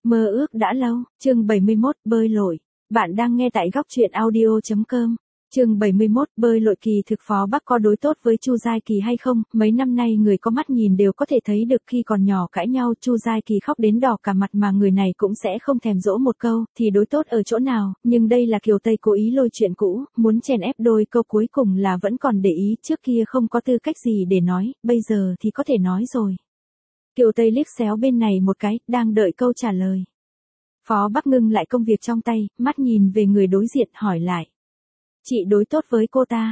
Mơ ước đã lâu, chương 71, bơi lội. Bạn đang nghe tại góc truyện audio.com. Chương 71, bơi lội. Kỳ thực Phó Bắc có đối tốt với Chu Giai Kỳ hay không? Mấy năm nay người có mắt nhìn đều có thể thấy được khi còn nhỏ cãi nhau Chu Giai Kỳ khóc đến đỏ cả mặt mà người này cũng sẽ không thèm dỗ một câu, thì đối tốt ở chỗ nào, nhưng đây là Kiều Tây cố ý lôi chuyện cũ, muốn chèn ép đôi câu cuối cùng là vẫn còn để ý, trước kia không có tư cách gì để nói, bây giờ thì có thể nói rồi. Kiều Tây liếc xéo bên này một cái, đang đợi câu trả lời. Phó Bắc ngưng lại công việc trong tay, mắt nhìn về người đối diện hỏi lại. Chị đối tốt với cô ta.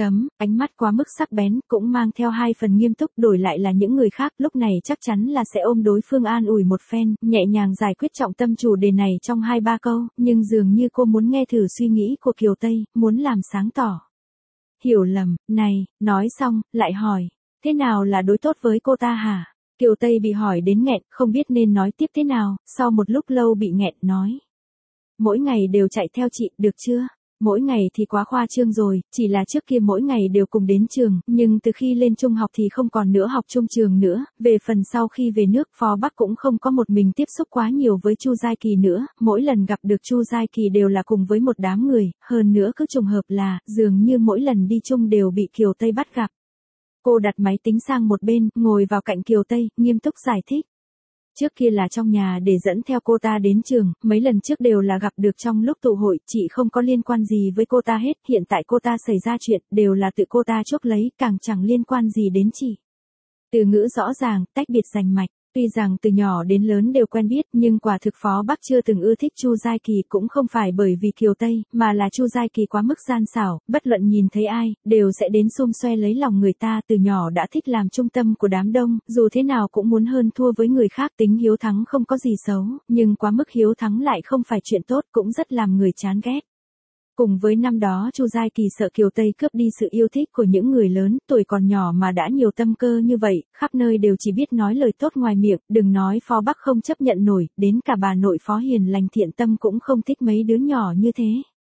Ánh mắt quá mức sắc bén, cũng mang theo hai phần nghiêm túc, đổi lại là những người khác, lúc này chắc chắn là sẽ ôm đối phương an ủi một phen, nhẹ nhàng giải quyết trọng tâm chủ đề này trong 2-3 câu, nhưng dường như cô muốn nghe thử suy nghĩ của Kiều Tây, muốn làm sáng tỏ. Hiểu lầm, này, nói xong, lại hỏi, thế nào là đối tốt với cô ta hả? Kiều Tây bị hỏi đến nghẹn, không biết nên nói tiếp thế nào, sau một lúc lâu bị nghẹn, nói. Mỗi ngày đều chạy theo chị, được chưa? Mỗi ngày thì quá khoa trương rồi, chỉ là trước kia mỗi ngày đều cùng đến trường, nhưng từ khi lên trung học thì không còn nữa học chung trường nữa, về phần sau khi về nước Phó Bắc cũng không có một mình tiếp xúc quá nhiều với Chu Giai Kỳ nữa, mỗi lần gặp được Chu Giai Kỳ đều là cùng với một đám người, hơn nữa cứ trùng hợp là, dường như mỗi lần đi chung đều bị Kiều Tây bắt gặp. Cô đặt máy tính sang một bên, ngồi vào cạnh Kiều Tây, nghiêm túc giải thích. Trước kia là trong nhà để dẫn theo cô ta đến trường, mấy lần trước đều là gặp được trong lúc tụ hội, chị không có liên quan gì với cô ta hết, hiện tại cô ta xảy ra chuyện, đều là tự cô ta chuốc lấy, càng chẳng liên quan gì đến chị. Từ ngữ rõ ràng, tách biệt rành mạch. Tuy rằng từ nhỏ đến lớn đều quen biết, nhưng quả thực Phó Bắc chưa từng ưa thích Chu Giai Kỳ, cũng không phải bởi vì Kiều Tây, mà là Chu Giai Kỳ quá mức gian xảo, bất luận nhìn thấy ai, đều sẽ đến xum xoe lấy lòng người ta, từ nhỏ đã thích làm trung tâm của đám đông, dù thế nào cũng muốn hơn thua với người khác, tính hiếu thắng không có gì xấu, nhưng quá mức hiếu thắng lại không phải chuyện tốt, cũng rất làm người chán ghét. Cùng với năm đó Chu Giai Kỳ sợ Kiều Tây cướp đi sự yêu thích của những người lớn, tuổi còn nhỏ mà đã nhiều tâm cơ như vậy, khắp nơi đều chỉ biết nói lời tốt ngoài miệng, đừng nói Phó Bắc không chấp nhận nổi, đến cả bà nội Phó Hiền lành thiện tâm cũng không thích mấy đứa nhỏ như thế.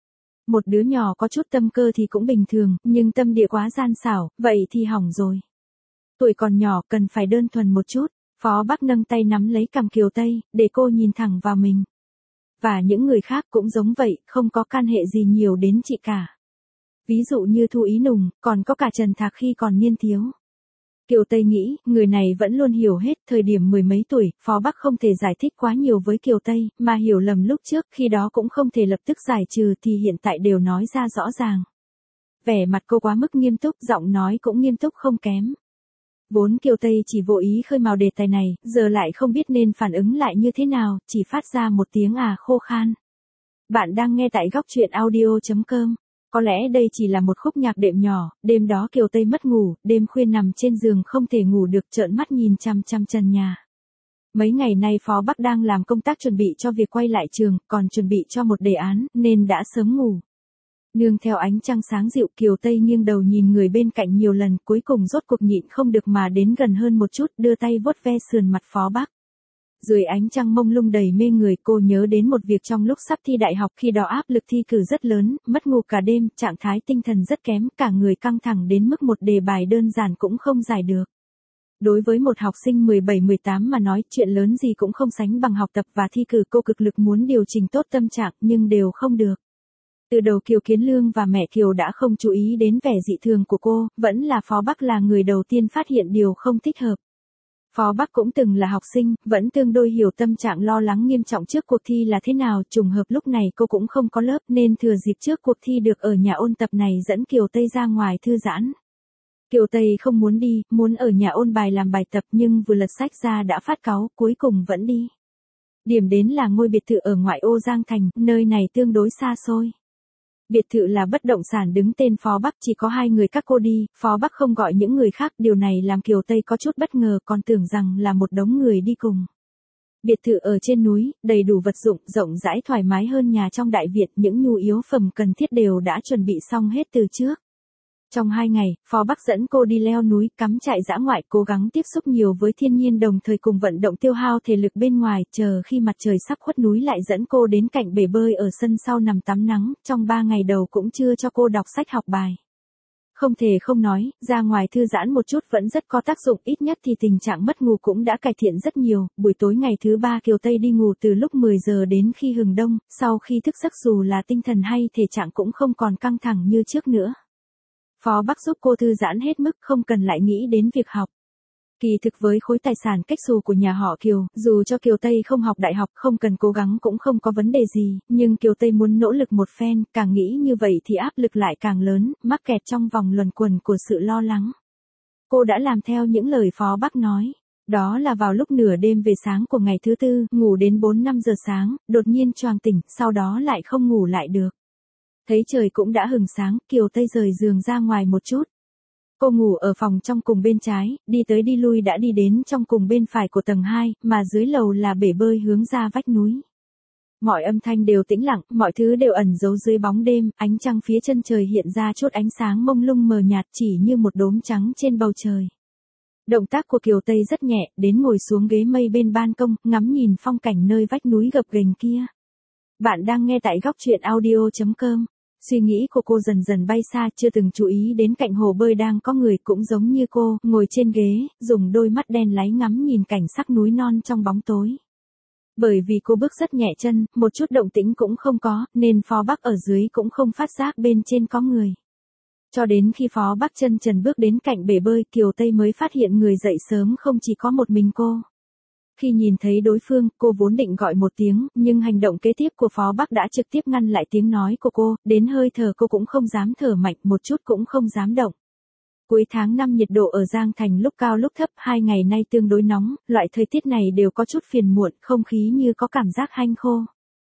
Một đứa nhỏ có chút tâm cơ thì cũng bình thường, nhưng tâm địa quá gian xảo, vậy thì hỏng rồi. Tuổi còn nhỏ cần phải đơn thuần một chút, Phó Bắc nâng tay nắm lấy cằm Kiều Tây, để cô nhìn thẳng vào mình. Và những người khác cũng giống vậy, không có can hệ gì nhiều đến chị cả. Ví dụ như Thu Ý Nùng, còn có cả Trần Thạc khi còn niên thiếu. Kiều Tây nghĩ, người này vẫn luôn hiểu hết, thời điểm mười mấy tuổi, Phó Bắc không thể giải thích quá nhiều với Kiều Tây, mà hiểu lầm lúc trước, khi đó cũng không thể lập tức giải trừ thì hiện tại đều nói ra rõ ràng. Vẻ mặt cô quá mức nghiêm túc, giọng nói cũng nghiêm túc không kém. Vốn Kiều Tây chỉ vô ý khơi mào đề tài này, giờ lại không biết nên phản ứng lại như thế nào, chỉ phát ra một tiếng khô khan. Bạn đang nghe tại góc truyện audio.com. Có lẽ đây chỉ là một khúc nhạc đệm nhỏ, đêm đó Kiều Tây mất ngủ, đêm khuya nằm trên giường không thể ngủ được, trợn mắt nhìn chằm chằm trần nhà. Mấy ngày nay Phó Bắc đang làm công tác chuẩn bị cho việc quay lại trường, còn chuẩn bị cho một đề án, nên đã sớm ngủ. Nương theo ánh trăng sáng dịu, Kiều Tây nghiêng đầu nhìn người bên cạnh nhiều lần, cuối cùng rốt cuộc nhịn không được mà đến gần hơn một chút, đưa tay vuốt ve sườn mặt Phó Bắc. Dưới ánh trăng mông lung đầy mê người, cô nhớ đến một việc trong lúc sắp thi đại học, khi đó áp lực thi cử rất lớn, mất ngủ cả đêm, trạng thái tinh thần rất kém, cả người căng thẳng đến mức một đề bài đơn giản cũng không giải được. Đối với một học sinh 17-18 mà nói, chuyện lớn gì cũng không sánh bằng học tập và thi cử, cô cực lực muốn điều chỉnh tốt tâm trạng, nhưng đều không được. Từ đầu Kiều Kiến Lương và mẹ Kiều đã không chú ý đến vẻ dị thường của cô, vẫn là Phó Bắc là người đầu tiên phát hiện điều không thích hợp. Phó Bắc cũng từng là học sinh, vẫn tương đối hiểu tâm trạng lo lắng nghiêm trọng trước cuộc thi là thế nào, trùng hợp lúc này cô cũng không có lớp nên thừa dịp trước cuộc thi được ở nhà ôn tập này dẫn Kiều Tây ra ngoài thư giãn. Kiều Tây không muốn đi, muốn ở nhà ôn bài làm bài tập nhưng vừa lật sách ra đã phát cáu, cuối cùng vẫn đi. Điểm đến là ngôi biệt thự ở ngoại ô Giang Thành, nơi này tương đối xa xôi. Biệt thự là bất động sản đứng tên Phó Bắc, chỉ có 2 người các cô đi, Phó Bắc không gọi những người khác, điều này làm Kiều Tây có chút bất ngờ, còn tưởng rằng là một đống người đi cùng. Biệt thự ở trên núi, đầy đủ vật dụng, rộng rãi thoải mái hơn nhà trong đại viện, những nhu yếu phẩm cần thiết đều đã chuẩn bị xong hết từ trước. Trong 2 ngày, Phó Bắc dẫn cô đi leo núi, cắm trại dã ngoại, cố gắng tiếp xúc nhiều với thiên nhiên đồng thời cùng vận động tiêu hao thể lực bên ngoài, chờ khi mặt trời sắp khuất núi lại dẫn cô đến cạnh bể bơi ở sân sau nằm tắm nắng, trong 3 ngày đầu cũng chưa cho cô đọc sách học bài. Không thể không nói, ra ngoài thư giãn một chút vẫn rất có tác dụng, ít nhất thì tình trạng mất ngủ cũng đã cải thiện rất nhiều. Buổi tối ngày thứ 3 Kiều Tây đi ngủ từ lúc 10 giờ đến khi hừng đông, sau khi thức giấc dù là tinh thần hay thể trạng cũng không còn căng thẳng như trước nữa. Phó Bắc giúp cô thư giãn hết mức, không cần lại nghĩ đến việc học. Kỳ thực với khối tài sản cách xù của nhà họ Kiều, dù cho Kiều Tây không học đại học, không cần cố gắng cũng không có vấn đề gì, nhưng Kiều Tây muốn nỗ lực một phen, càng nghĩ như vậy thì áp lực lại càng lớn, mắc kẹt trong vòng luẩn quẩn của sự lo lắng. Cô đã làm theo những lời Phó Bắc nói. Đó là vào lúc nửa đêm về sáng của ngày thứ 4, ngủ đến 4-5 giờ sáng, đột nhiên choàng tỉnh, sau đó lại không ngủ lại được. Thấy trời cũng đã hừng sáng, Kiều Tây rời giường ra ngoài một chút. Cô ngủ ở phòng trong cùng bên trái, đi tới đi lui đã đi đến trong cùng bên phải của tầng 2, mà dưới lầu là bể bơi hướng ra vách núi. Mọi âm thanh đều tĩnh lặng, mọi thứ đều ẩn giấu dưới bóng đêm, ánh trăng phía chân trời hiện ra chút ánh sáng mông lung mờ nhạt chỉ như một đốm trắng trên bầu trời. Động tác của Kiều Tây rất nhẹ, đến ngồi xuống ghế mây bên ban công, ngắm nhìn phong cảnh nơi vách núi gập ghềnh kia. Bạn đang nghe tại góc truyện audio.com. Suy nghĩ của cô dần dần bay xa, chưa từng chú ý đến cạnh hồ bơi đang có người cũng giống như cô, ngồi trên ghế, dùng đôi mắt đen láy ngắm nhìn cảnh sắc núi non trong bóng tối. Bởi vì cô bước rất nhẹ chân, một chút động tĩnh cũng không có, nên Phó Bắc ở dưới cũng không phát giác bên trên có người. Cho đến khi Phó Bắc chân trần bước đến cạnh bể bơi, Kiều Tây mới phát hiện người dậy sớm không chỉ có một mình cô. Khi nhìn thấy đối phương, cô vốn định gọi một tiếng, nhưng hành động kế tiếp của Phó Bắc đã trực tiếp ngăn lại tiếng nói của cô, đến hơi thở cô cũng không dám thở mạnh, một chút cũng không dám động. Cuối tháng 5 nhiệt độ ở Giang Thành lúc cao lúc thấp, 2 ngày nay tương đối nóng, loại thời tiết này đều có chút phiền muộn, không khí như có cảm giác hanh khô.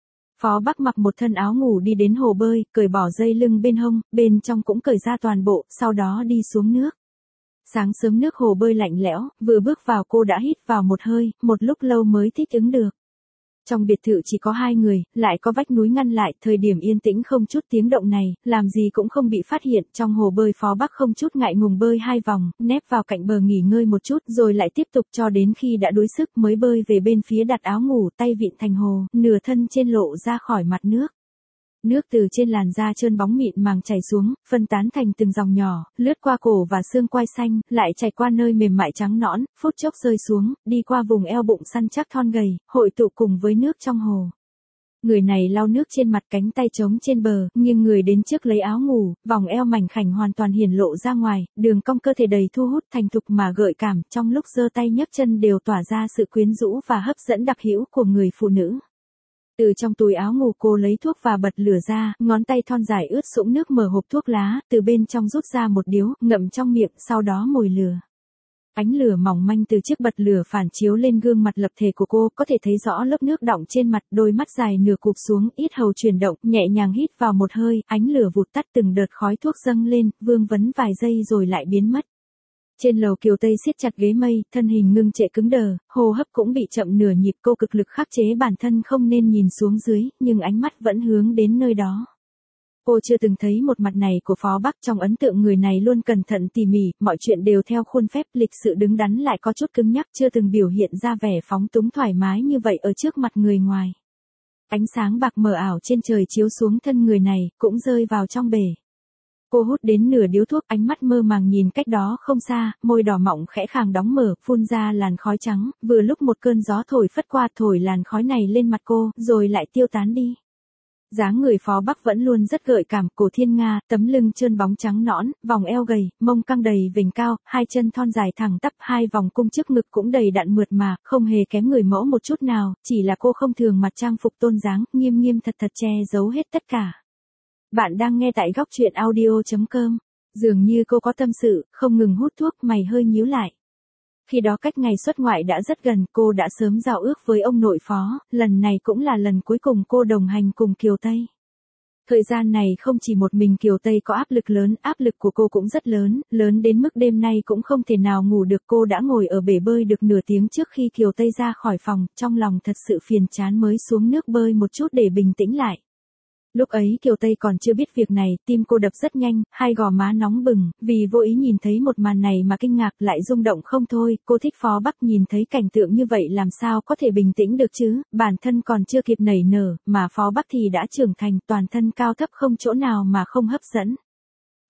Phó Bắc mặc một thân áo ngủ đi đến hồ bơi, cởi bỏ dây lưng bên hông, bên trong cũng cởi ra toàn bộ, sau đó đi xuống nước. Sáng sớm nước hồ bơi lạnh lẽo, vừa bước vào cô đã hít vào một hơi, một lúc lâu mới thích ứng được. Trong biệt thự chỉ có 2 người, lại có vách núi ngăn lại, thời điểm yên tĩnh không chút tiếng động này, làm gì cũng không bị phát hiện. Trong hồ bơi Phó Bắc không chút ngại ngùng bơi 2 vòng, nép vào cạnh bờ nghỉ ngơi một chút, rồi lại tiếp tục cho đến khi đã đuối sức mới bơi về bên phía đặt áo ngủ, tay vịn thành hồ, nửa thân trên lộ ra khỏi mặt nước. Nước từ trên làn da trơn bóng mịn màng chảy xuống, phân tán thành từng dòng nhỏ, lướt qua cổ và xương quai xanh, lại chảy qua nơi mềm mại trắng nõn, phút chốc rơi xuống, đi qua vùng eo bụng săn chắc thon gầy, hội tụ cùng với nước trong hồ. Người này lau nước trên mặt, cánh tay trống trên bờ, nghiêng người đến trước lấy áo ngủ, vòng eo mảnh khảnh hoàn toàn hiển lộ ra ngoài, đường cong cơ thể đầy thu hút, thành thục mà gợi cảm, trong lúc giơ tay nhấc chân đều tỏa ra sự quyến rũ và hấp dẫn đặc hữu của người phụ nữ. Từ trong túi áo ngủ cô lấy thuốc và bật lửa ra, ngón tay thon dài ướt sũng nước mở hộp thuốc lá, từ bên trong rút ra một điếu, ngậm trong miệng, sau đó mồi lửa. Ánh lửa mỏng manh từ chiếc bật lửa phản chiếu lên gương mặt lập thể của cô, có thể thấy rõ lớp nước đọng trên mặt, đôi mắt dài nửa cụp xuống, yết hầu chuyển động, nhẹ nhàng hít vào một hơi, ánh lửa vụt tắt, từng đợt khói thuốc dâng lên, vương vấn vài giây rồi lại biến mất. Trên lầu Kiều Tây siết chặt ghế mây, thân hình ngưng trệ cứng đờ, hô hấp cũng bị chậm nửa nhịp, cô cực lực khắc chế bản thân không nên nhìn xuống dưới, nhưng ánh mắt vẫn hướng đến nơi đó. Cô chưa từng thấy một mặt này của Phó Bắc, trong ấn tượng người này luôn cẩn thận tỉ mỉ, mọi chuyện đều theo khuôn phép, lịch sự đứng đắn lại có chút cứng nhắc, chưa từng biểu hiện ra vẻ phóng túng thoải mái như vậy ở trước mặt người ngoài. Ánh sáng bạc mờ ảo trên trời chiếu xuống thân người này, cũng rơi vào trong bể. Cô hút đến nửa điếu thuốc, ánh mắt mơ màng nhìn cách đó không xa, môi đỏ mọng khẽ khàng đóng mở, phun ra làn khói trắng, vừa lúc một cơn gió thổi phất qua, thổi làn khói này lên mặt cô, rồi lại tiêu tán đi. Dáng người Phó Bắc vẫn luôn rất gợi cảm, cổ thiên nga, tấm lưng trơn bóng trắng nõn, vòng eo gầy, mông căng đầy vểnh cao, hai chân thon dài thẳng tắp, hai vòng cung trước ngực cũng đầy đặn mượt mà, không hề kém người mẫu một chút nào, chỉ là cô không thường mặc trang phục tôn dáng, nghiêm nghiêm thật thật che giấu hết tất cả. Bạn đang nghe tại góc truyện audio.com. Dường như cô có tâm sự, không ngừng hút thuốc, mày hơi nhíu lại. Khi đó cách ngày xuất ngoại đã rất gần, cô đã sớm giao ước với ông nội Phó, lần này cũng là lần cuối cùng cô đồng hành cùng Kiều Tây. Thời gian này không chỉ một mình Kiều Tây có áp lực lớn, áp lực của cô cũng rất lớn, lớn đến mức đêm nay cũng không thể nào ngủ được. Cô đã ngồi ở bể bơi được nửa tiếng trước khi Kiều Tây ra khỏi phòng, trong lòng thật sự phiền chán mới xuống nước bơi một chút để bình tĩnh lại. Lúc ấy Kiều Tây còn chưa biết việc này, tim cô đập rất nhanh, hai gò má nóng bừng, vì vô ý nhìn thấy một màn này mà kinh ngạc lại rung động không thôi. Cô thích Phó Bắc, nhìn thấy cảnh tượng như vậy làm sao có thể bình tĩnh được chứ, bản thân còn chưa kịp nảy nở, mà Phó Bắc thì đã trưởng thành, toàn thân cao thấp không chỗ nào mà không hấp dẫn.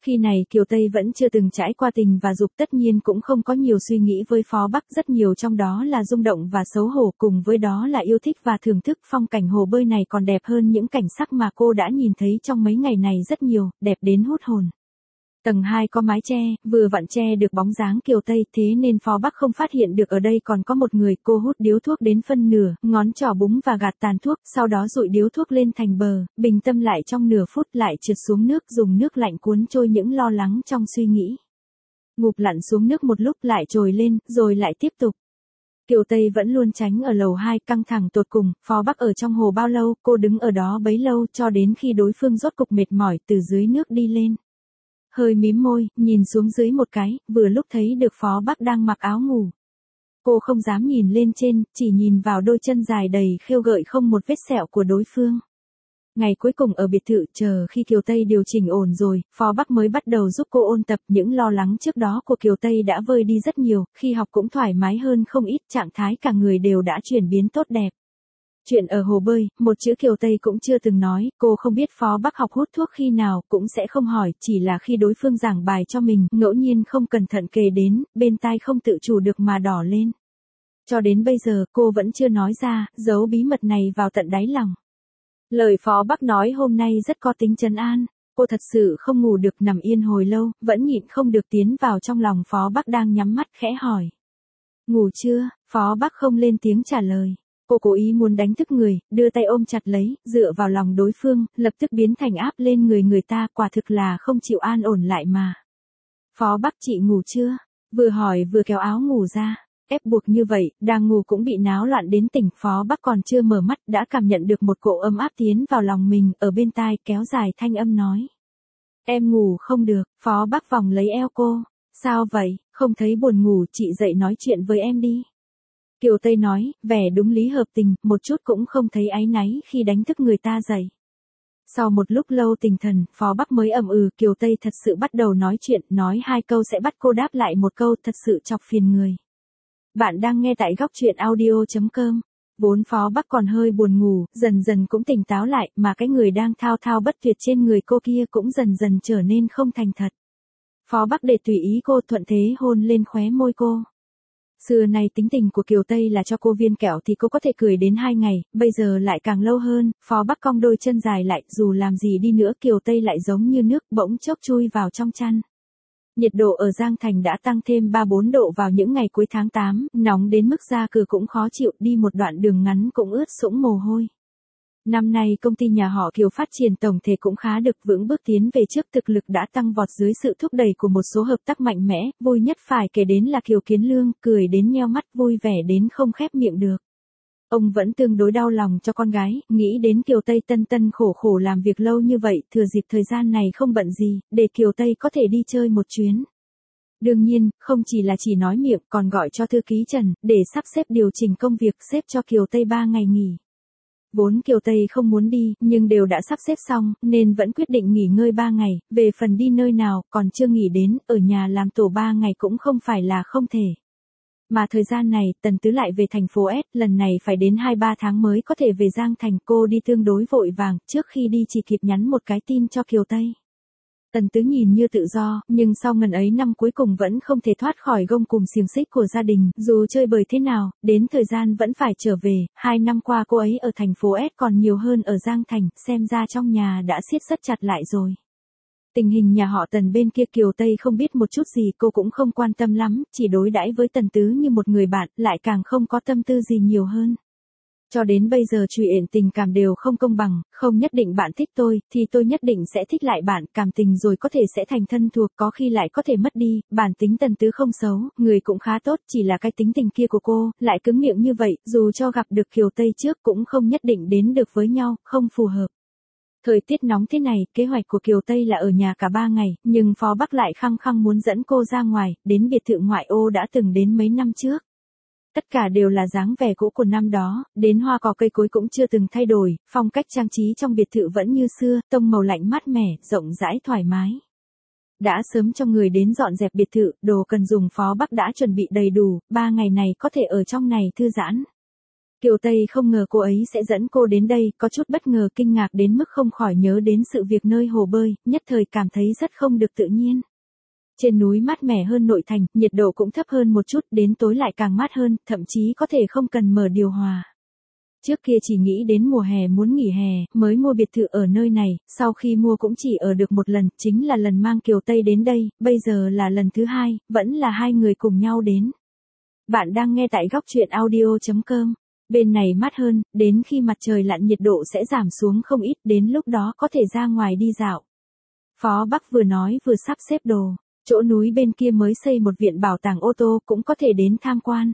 Khi này Kiều Tây vẫn chưa từng trải qua tình và dục, tất nhiên cũng không có nhiều suy nghĩ với Phó Bắc, rất nhiều trong đó là rung động và xấu hổ, cùng với đó là yêu thích và thưởng thức phong cảnh hồ bơi này còn đẹp hơn những cảnh sắc mà cô đã nhìn thấy trong mấy ngày này rất nhiều, đẹp đến hút hồn. Tầng 2 có mái che, vừa vặn che được bóng dáng Kiều Tây, thế nên Phó Bắc không phát hiện được ở đây còn có một người. Cô hút điếu thuốc đến phân nửa, ngón trỏ búng và gạt tàn thuốc, sau đó dụi điếu thuốc lên thành bờ, bình tâm lại trong nửa phút lại trượt xuống nước, dùng nước lạnh cuốn trôi những lo lắng trong suy nghĩ. Ngụp lặn xuống nước một lúc lại trồi lên, rồi lại tiếp tục. Kiều Tây vẫn luôn tránh ở lầu 2, căng thẳng tột cùng. Phó Bắc ở trong hồ bao lâu, cô đứng ở đó bấy lâu, cho đến khi đối phương rốt cục mệt mỏi từ dưới nước đi lên. Hơi mím môi, nhìn xuống dưới một cái, vừa lúc thấy được Phó Bắc đang mặc áo ngủ. Cô không dám nhìn lên trên, chỉ nhìn vào đôi chân dài đầy khêu gợi không một vết sẹo của đối phương. Ngày cuối cùng ở biệt thự, chờ khi Kiều Tây điều chỉnh ổn rồi, Phó Bắc mới bắt đầu giúp cô ôn tập. Những lo lắng trước đó của Kiều Tây đã vơi đi rất nhiều, khi học cũng thoải mái hơn không ít, trạng thái cả người đều đã chuyển biến tốt đẹp. Chuyện ở hồ bơi, một chữ Kiều Tây cũng chưa từng nói, cô không biết Phó Bắc học hút thuốc khi nào, cũng sẽ không hỏi, chỉ là khi đối phương giảng bài cho mình, ngẫu nhiên không cẩn thận kề đến, bên tai không tự chủ được mà đỏ lên. Cho đến bây giờ, cô vẫn chưa nói ra, giấu bí mật này vào tận đáy lòng. Lời Phó Bắc nói hôm nay rất có tính trấn an. Cô thật sự không ngủ được, nằm yên hồi lâu, vẫn nhịn không được tiến vào trong lòng Phó Bắc đang nhắm mắt, khẽ hỏi. Ngủ chưa? Phó Bắc không lên tiếng trả lời. Cô cố ý muốn đánh thức người, đưa tay ôm chặt lấy, dựa vào lòng đối phương, lập tức biến thành áp lên người ta, quả thực là không chịu an ổn lại mà. Phó Bắc, chị ngủ chưa? Vừa hỏi vừa kéo áo ngủ ra. Ép buộc như vậy, đang ngủ cũng bị náo loạn đến tỉnh. Phó Bắc còn chưa mở mắt đã cảm nhận được một cỗ ấm áp tiến vào lòng mình, ở bên tai kéo dài thanh âm nói. Em ngủ không được. Phó Bắc vòng lấy eo cô. Sao vậy, không thấy buồn ngủ, chị dậy nói chuyện với em đi. Kiều Tây nói, vẻ đúng lý hợp tình, một chút cũng không thấy áy náy khi đánh thức người ta dậy. Sau một lúc lâu tỉnh thần, Phó Bắc mới ậm ừ. Kiều Tây thật sự bắt đầu nói chuyện, nói 2 câu sẽ bắt cô đáp lại 1 câu, thật sự chọc phiền người. Bạn đang nghe tại góc truyện audio.com. Vốn Phó Bắc còn hơi buồn ngủ, dần dần cũng tỉnh táo lại, mà cái người đang thao thao bất tuyệt trên người cô kia cũng dần dần trở nên không thành thật. Phó Bắc để tùy ý cô, thuận thế hôn lên khóe môi cô. Xưa nay tính tình của Kiều Tây là cho cô viên kẹo thì cô có thể cười đến 2 ngày, bây giờ lại càng lâu hơn. Phó Bắc cong đôi chân dài lại, dù làm gì đi nữa Kiều Tây lại giống như nước bỗng chốc chui vào trong chăn. Nhiệt độ ở Giang Thành đã tăng thêm 3-4 độ vào những ngày cuối tháng 8, nóng đến mức ra cửa cũng khó chịu, đi một đoạn đường ngắn cũng ướt sũng mồ hôi. Năm nay công ty nhà họ Kiều phát triển tổng thể cũng khá được, vững bước tiến về trước, thực lực đã tăng vọt dưới sự thúc đẩy của một số hợp tác mạnh mẽ, vui nhất phải kể đến là Kiều Kiến Lương, cười đến nheo mắt, vui vẻ đến không khép miệng được. Ông vẫn tương đối đau lòng cho con gái, nghĩ đến Kiều Tây tân tân khổ khổ làm việc lâu như vậy, thừa dịp thời gian này không bận gì, để Kiều Tây có thể đi chơi một chuyến. Đương nhiên, không chỉ là chỉ nói miệng, còn gọi cho thư ký Trần, để sắp xếp điều chỉnh công việc, xếp cho Kiều Tây 3 ngày nghỉ. Vốn Kiều Tây không muốn đi, nhưng đều đã sắp xếp xong, nên vẫn quyết định nghỉ ngơi 3 ngày, về phần đi nơi nào, còn chưa nghĩ đến, ở nhà làm tổ 3 ngày cũng không phải là không thể. Mà thời gian này, Tần Tứ lại về thành phố S, lần này phải đến 2-3 tháng mới có thể về Giang Thành, cô đi tương đối vội vàng, trước khi đi chỉ kịp nhắn một cái tin cho Kiều Tây. Tần Tứ nhìn như tự do, nhưng sau ngần ấy năm cuối cùng vẫn không thể thoát khỏi gông cùm xiềng xích của gia đình, dù chơi bời thế nào, đến thời gian vẫn phải trở về. 2 năm qua cô ấy ở thành phố S còn nhiều hơn ở Giang Thành, xem ra trong nhà đã siết rất chặt lại rồi. Tình hình nhà họ Tần bên kia Kiều Tây không biết một chút gì, cô cũng không quan tâm lắm, chỉ đối đãi với Tần Tứ như một người bạn, lại càng không có tâm tư gì nhiều hơn. Cho đến bây giờ chuyện tình cảm đều không công bằng, không nhất định bạn thích tôi, thì tôi nhất định sẽ thích lại bạn, cảm tình rồi có thể sẽ thành thân thuộc, có khi lại có thể mất đi. Bản tính Tần Tứ không xấu, người cũng khá tốt, chỉ là cái tính tình kia của cô, lại cứng miệng như vậy, dù cho gặp được Kiều Tây trước cũng không nhất định đến được với nhau, không phù hợp. Thời tiết nóng thế này, kế hoạch của Kiều Tây là ở nhà cả 3 ngày, nhưng Phó Bắc lại khăng khăng muốn dẫn cô ra ngoài, đến biệt thự ngoại ô đã từng đến mấy năm trước. Tất cả đều là dáng vẻ cũ của năm đó, đến hoa cỏ cây cối cũng chưa từng thay đổi, phong cách trang trí trong biệt thự vẫn như xưa, tông màu lạnh mát mẻ, rộng rãi thoải mái. Đã sớm cho người đến dọn dẹp biệt thự, đồ cần dùng Phó Bắc đã chuẩn bị đầy đủ, 3 ngày này có thể ở trong này thư giãn. Kiều Tây không ngờ cô ấy sẽ dẫn cô đến đây, có chút bất ngờ kinh ngạc đến mức không khỏi nhớ đến sự việc nơi hồ bơi, nhất thời cảm thấy rất không được tự nhiên. Trên núi mát mẻ hơn nội thành, nhiệt độ cũng thấp hơn một chút, đến tối lại càng mát hơn, thậm chí có thể không cần mở điều hòa. Trước kia chỉ nghĩ đến mùa hè muốn nghỉ hè, mới mua biệt thự ở nơi này, sau khi mua cũng chỉ ở được một lần, chính là lần mang Kiều Tây đến đây, bây giờ là lần thứ hai, vẫn là hai người cùng nhau đến. Bạn đang nghe tại góc truyện audio.com. Bên này mát hơn, đến khi mặt trời lặn nhiệt độ sẽ giảm xuống không ít, đến lúc đó có thể ra ngoài đi dạo. Phó Bắc vừa nói vừa sắp xếp đồ, chỗ núi bên kia mới xây một viện bảo tàng ô tô cũng có thể đến tham quan.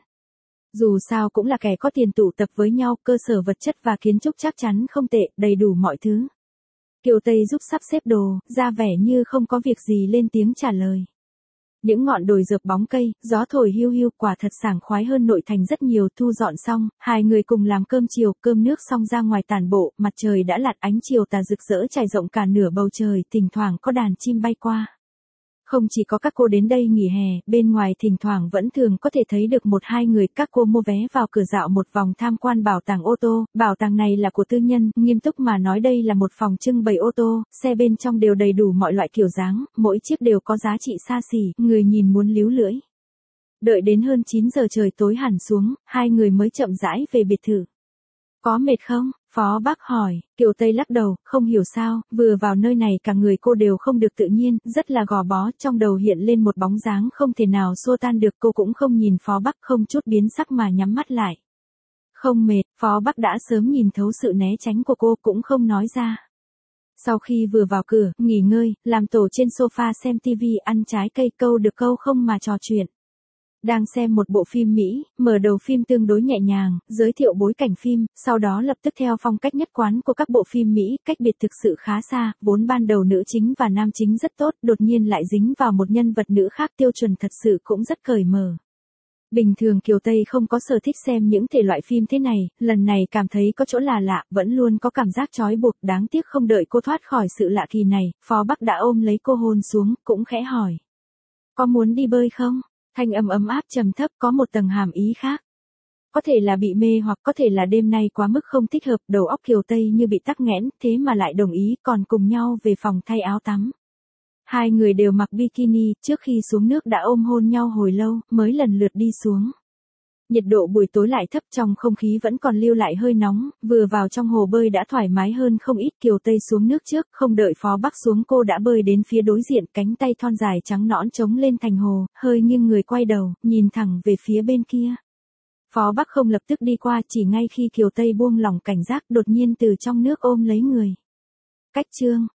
Dù sao cũng là kẻ có tiền tụ tập với nhau, cơ sở vật chất và kiến trúc chắc chắn không tệ, đầy đủ mọi thứ. Kiều Tây giúp sắp xếp đồ, ra vẻ như không có việc gì lên tiếng trả lời. Những ngọn đồi rợp bóng cây, gió thổi hiu hiu, quả thật sảng khoái hơn nội thành rất nhiều. Thu dọn xong, hai người cùng làm cơm chiều, cơm nước xong ra ngoài tản bộ, mặt trời đã lặn, ánh chiều tà rực rỡ trải rộng cả nửa bầu trời, thỉnh thoảng có đàn chim bay qua. Không chỉ có các cô đến đây nghỉ hè, bên ngoài thỉnh thoảng vẫn thường có thể thấy được một hai người. Các cô mua vé vào cửa dạo một vòng tham quan bảo tàng ô tô. Bảo tàng này là của tư nhân, nghiêm túc mà nói đây là một phòng trưng bày ô tô, xe bên trong đều đầy đủ mọi loại kiểu dáng, mỗi chiếc đều có giá trị xa xỉ, người nhìn muốn líu lưỡi. Đợi đến hơn 9 giờ trời tối hẳn xuống, hai người mới chậm rãi về biệt thự. Có mệt không? Phó Bắc hỏi. Kiều Tây lắc đầu, không hiểu sao, vừa vào nơi này cả người cô đều không được tự nhiên, rất là gò bó, trong đầu hiện lên một bóng dáng không thể nào xua tan được. Cô cũng không nhìn Phó Bắc, không chút biến sắc mà nhắm mắt lại. Không mệt, Phó Bắc đã sớm nhìn thấu sự né tránh của cô, cũng không nói ra. Sau khi vừa vào cửa, nghỉ ngơi, làm tổ trên sofa xem TV, ăn trái cây, câu được câu không mà trò chuyện. Đang xem một bộ phim Mỹ, mở đầu phim tương đối nhẹ nhàng, giới thiệu bối cảnh phim, sau đó lập tức theo phong cách nhất quán của các bộ phim Mỹ, cách biệt thực sự khá xa, vốn ban đầu nữ chính và nam chính rất tốt, đột nhiên lại dính vào một nhân vật nữ khác, tiêu chuẩn thật sự cũng rất cởi mở. Bình thường Kiều Tây không có sở thích xem những thể loại phim thế này, lần này cảm thấy có chỗ là lạ, vẫn luôn có cảm giác trói buộc, đáng tiếc không đợi cô thoát khỏi sự lạ kỳ này, Phó Bắc đã ôm lấy cô hôn xuống, cũng khẽ hỏi. Có muốn đi bơi không? Thanh âm ấm áp trầm thấp, có một tầng hàm ý khác. Có thể là bị mê hoặc có thể là đêm nay quá mức không thích hợp, đầu óc Kiều Tây như bị tắc nghẽn, thế mà lại đồng ý, còn cùng nhau về phòng thay áo tắm. Hai người đều mặc bikini, trước khi xuống nước đã ôm hôn nhau hồi lâu, mới lần lượt đi xuống. Nhiệt độ buổi tối lại thấp, trong không khí vẫn còn lưu lại hơi nóng, vừa vào trong hồ bơi đã thoải mái hơn không ít. Kiều Tây xuống nước trước, không đợi Phó Bắc xuống cô đã bơi đến phía đối diện, cánh tay thon dài trắng nõn chống lên thành hồ, hơi nghiêng người quay đầu, nhìn thẳng về phía bên kia. Phó Bắc không lập tức đi qua, chỉ ngay khi Kiều Tây buông lỏng cảnh giác, đột nhiên từ trong nước ôm lấy người. Cách chương.